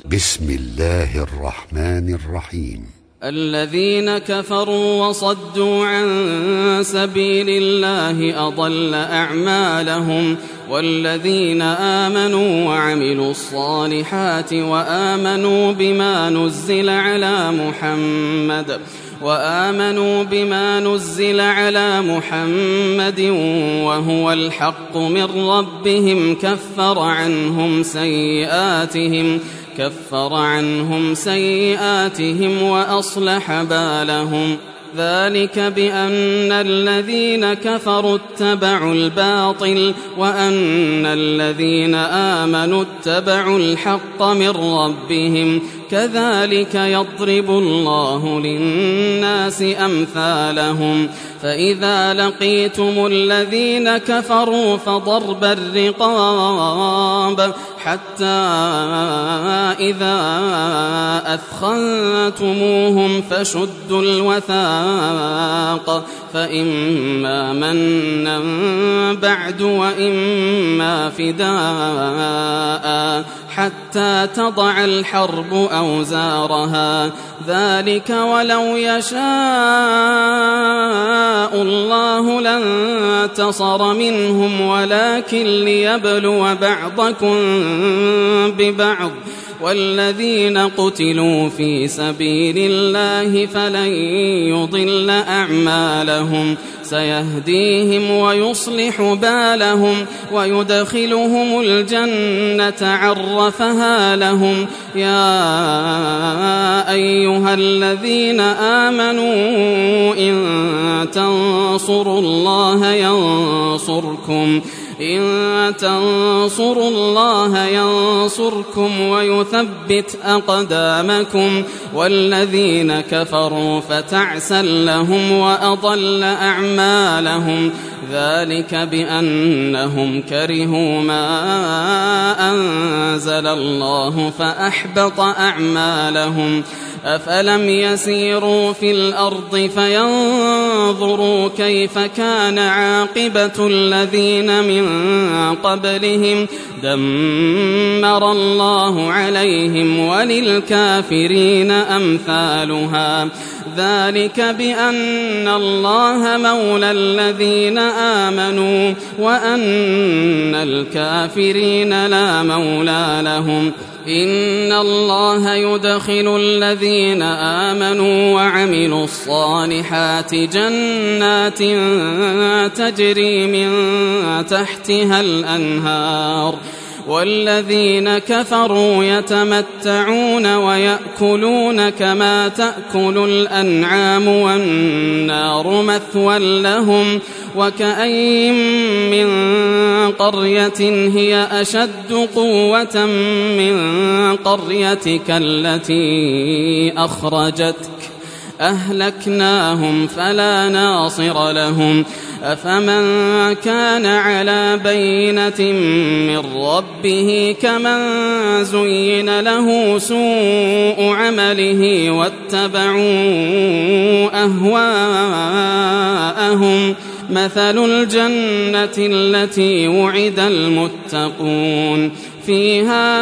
بسم الله الرحمن الرحيم. الذين كفروا وصدوا عن سبيل الله أضل أعمالهم، والذين آمنوا وعملوا الصالحات وآمنوا بما نزل على محمد وهو الحق من ربهم كفر عنهم سيئاتهم وأصلح بالهم. ذلك بأن الذين كفروا اتبعوا الباطل وأن الذين آمنوا اتبعوا الحق من ربهم، كذلك يضرب الله للناس أمثالهم. فإذا لقيتم الذين كفروا فضرب الرقاب حتى إذا أثخنتموهم فشدوا الوثاق، فإما منا بعد وإما فداء حتى تضع الحرب أوزارها. ذلك ولو يشاء الله لانتصر منهم، ولكن ليبلو بعضكم ببعض. والذين قتلوا في سبيل الله فلن يضل أعمالهم، سيهديهم ويصلح بالهم ويدخلهم الجنة عرفها لهم. يا أيها الذين آمنوا إن تنصروا الله ينصركم ويثبت أقدامكم. والذين كفروا فتعسا لهم وأضل أعمالهم. ذلك بأنهم كرهوا ما أنزل الله فأحبط أعمالهم. أفلم يسيروا في الأرض فينظروا كيف كان عاقبة الذين من قبلهم، دمر الله عليهم وللكافرين أمثالها. ذلك بأن الله مولى الذين آمنوا وأن الكافرين لا مولى لهم. إن الله يدخل الذين آمنوا وعملوا الصالحات جنات تجري من تحتها الأنهار، والذين كفروا يتمتعون ويأكلون كما تأكل الأنعام والنار مثوى لهم. وكأين من قرية هي أشد قوة من قريتك التي أخرجتك أهلكناهم فلا ناصر لهم. أفمن كان على بينة من ربه كمن زين له سوء عمله واتبعوا أهواءهم. مثل الجنة التي وعد المتقون فيها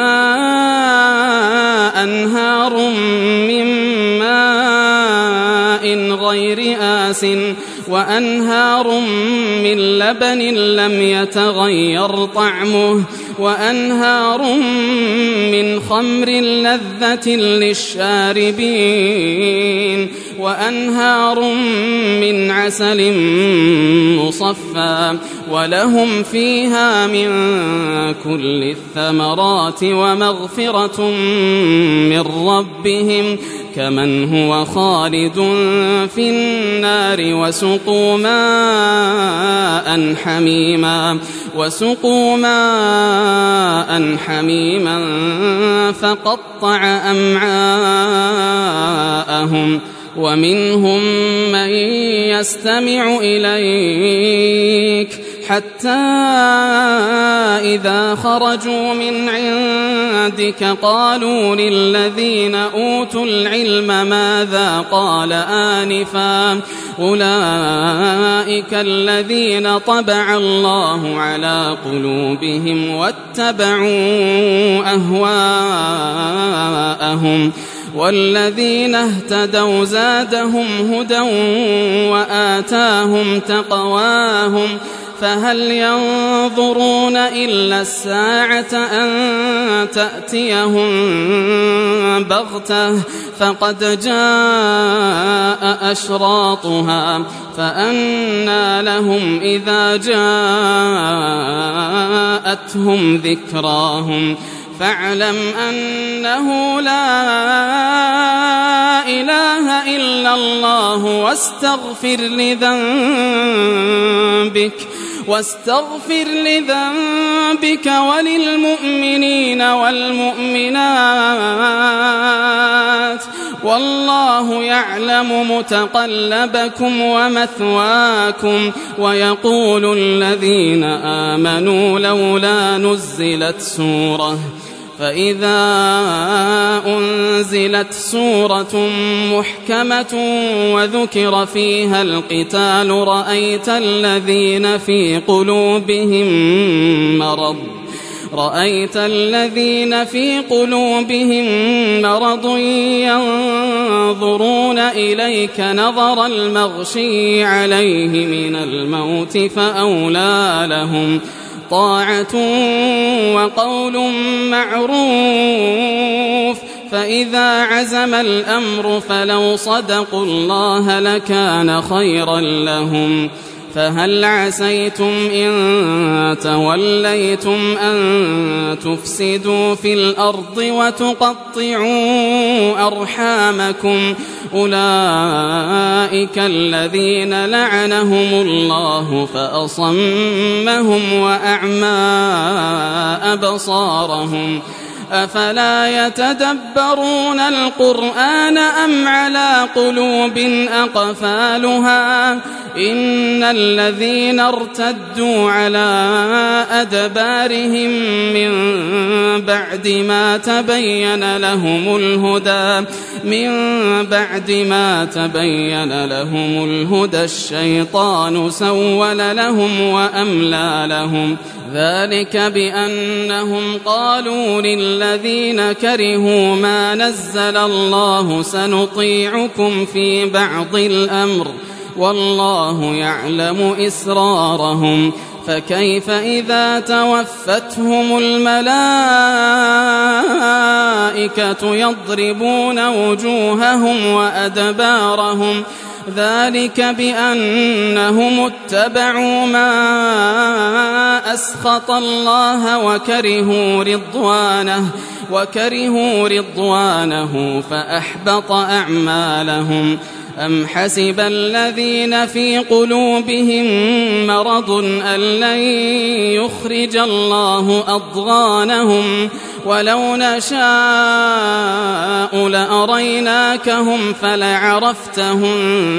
أنهار من ماء غير آسٍ وأنهار من لبن لم يتغير طعمه وأنهار من خمر لذة للشاربين وأنهار من عسل مصفى ولهم فيها من كل الثمرات ومغفرة من ربهم كمن هو خالد في النار وسقوا ماء حميما فقطع أمعاءهم. ومنهم من يستمع إليك حتى إذا خرجوا من عندك قالوا للذين أوتوا العلم ماذا قال آنفا أولئك الذين طبع الله على قلوبهم واتبعوا أهواءهم آباءهم والذين اهتدوا زادهم هدى وآتاهم تقواهم فهل ينظرون إلا الساعة أن تأتيهم بغتة فقد جاء أشراطها فأنى لهم إذا جاءتهم ذكراهم فاعلم أنه لا إله إلا الله واستغفر لذنبك وللمؤمنين والمؤمنات والله يعلم متقلبكم ومثواكم ويقول الذين آمنوا لولا نزلت سورة فإذا أنزلت سورة محكمة وذكر فيها القتال رأيت الذين في قلوبهم مرض ينظرون إليك نظر المغشي عليه من الموت فأولى لهم طاعة وقول معروف فإذا عزم الأمر فلو صدقوا الله لكان خيرا لهم فهل عسيتم إن توليتم أن تفسدوا في الأرض وتقطعوا أرحامكم أولئك الذين لعنهم الله فأصمهم وأعمى أبصارهم أفلا يتدبرون القرآن أم على قلوب أقفالها إن الذين ارتدوا على أدبارهم من بعد ما تبين لهم الهدى الشيطان سول لهم وأملى لهم ذلك بأنهم قالوا للذين كرهوا ما نزل الله سنطيعكم في بعض الأمر والله يعلم إسرارهم فكيف إذا توفتهم الملائكة يضربون وجوههم وأدبارهم ذلك بأنهم اتبعوا ما أسخط الله وكرهوا رضوانه فأحبط أعمالهم أم حسب الذين في قلوبهم مرض أن لن يخرج الله أضغانهم ولو نشاء لأريناكهم فلعرفتهم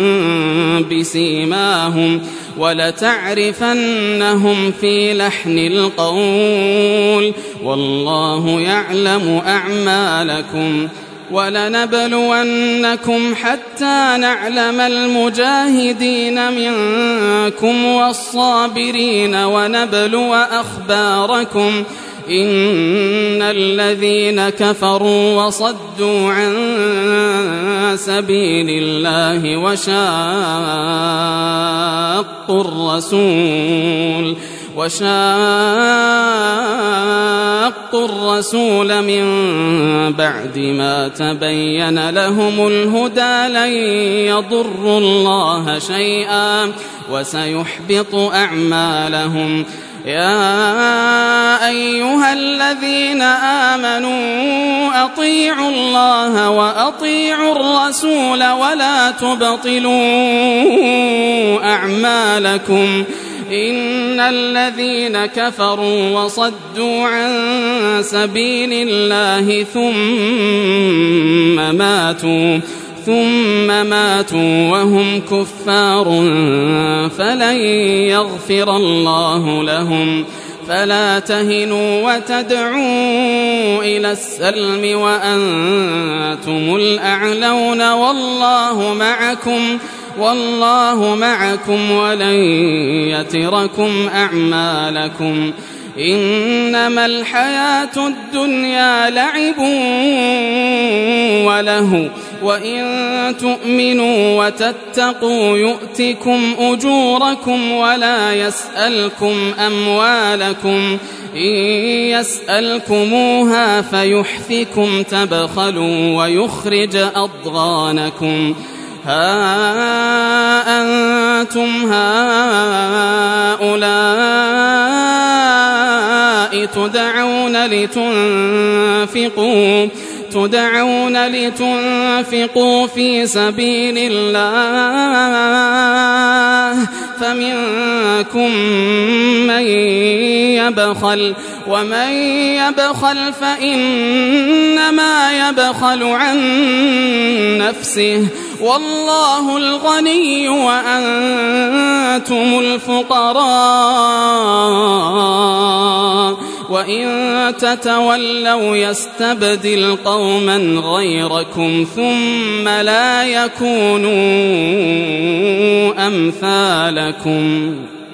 بسيماهم ولتعرفنهم في لحن القول والله يعلم أعمالكم ولنبلونكم حتى نعلم المجاهدين منكم والصابرين ونبلو أخباركم إن الذين كفروا وصدوا عن سبيل الله وشاقوا الرسول من بعد ما تبين لهم الهدى لن يضروا الله شيئا وسيحبط أعمالهم يا أيها الذين آمنوا أطيعوا الله وأطيعوا الرسول ولا تبطلوا أعمالكم إن الذين كفروا وصدوا عن سبيل الله ثم ماتوا وهم كفار فلن يغفر الله لهم فلا تهنوا وتدعوا إلى السلم وأنتم الأعلون والله معكم ولن يتركم أعمالكم إنما الحياة الدنيا لعب وله وإن تؤمنوا وتتقوا يؤتكم أجوركم ولا يسألكم أموالكم إن يسألكموها فيحفكم تبخلوا ويخرج أضغانكم ها أنتم هؤلاء تدعون لتنفقوا في سبيل الله فمنكم من يبخل ومن يبخل فإنما يبخل عن نفسه والله الغني وأنتم الفقراء وإن تتولوا يستبدل قوما غيركم ثم لا يكونوا أمثالكم